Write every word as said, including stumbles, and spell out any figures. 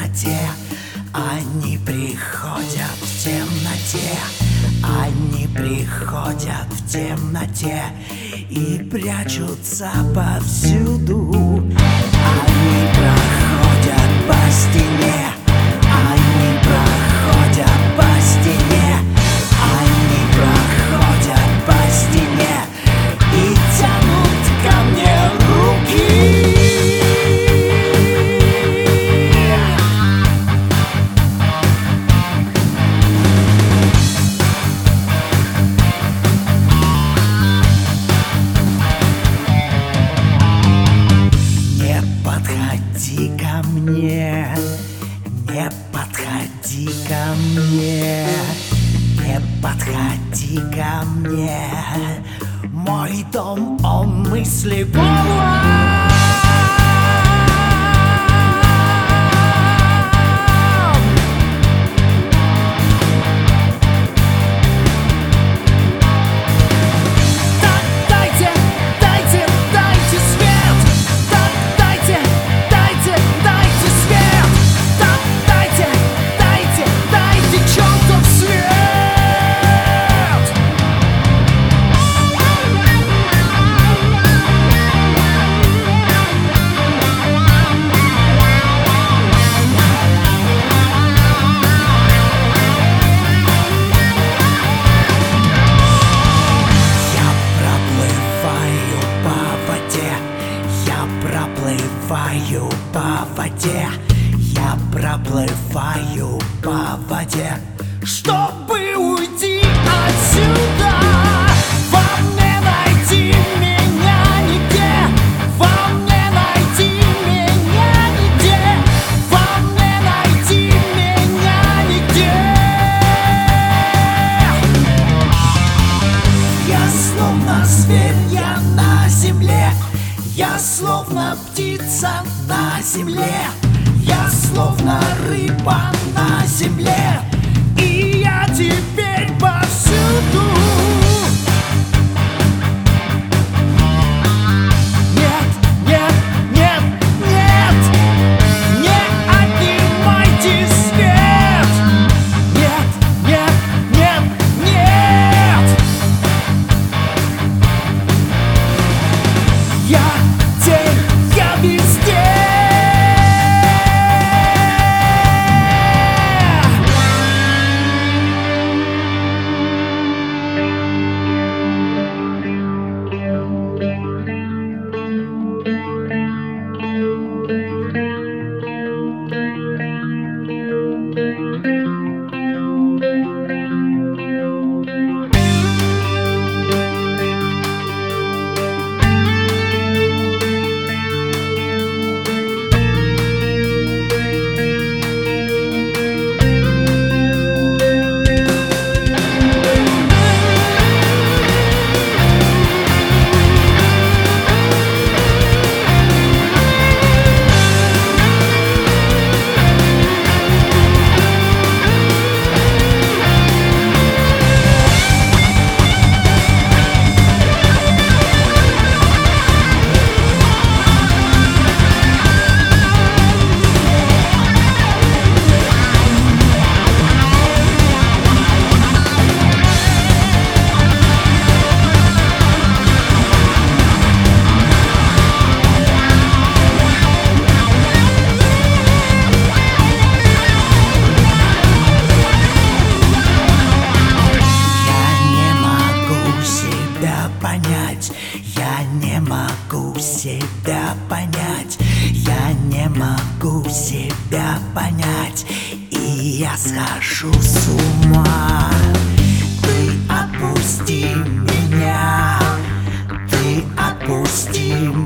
темноте, они приходят в темноте, они приходят в темноте и прячутся повсюду. Они проходят по стене, они проходят по стене, они проходят по стене и тянут ко мне руки. Подходи ко мне, не подходи ко мне, не подходи ко мне. Мой дом, он мысли полон. Проплываю по воде, я проплываю по воде, чтобы уйти отсюда. Вам не найти меня нигде, вам не найти меня нигде, вам не найти меня нигде. Я словно зверь, я на земле, я словно птица на земле, я словно рыба на земле, и я теперь повсюду. Нет, нет, нет, нет, не отнимайте свет. Нет, нет, нет, нет. Я тень, я везде. Я не могу себя понять, я не могу себя понять, и я схожу с ума. Ты отпусти меня, ты отпусти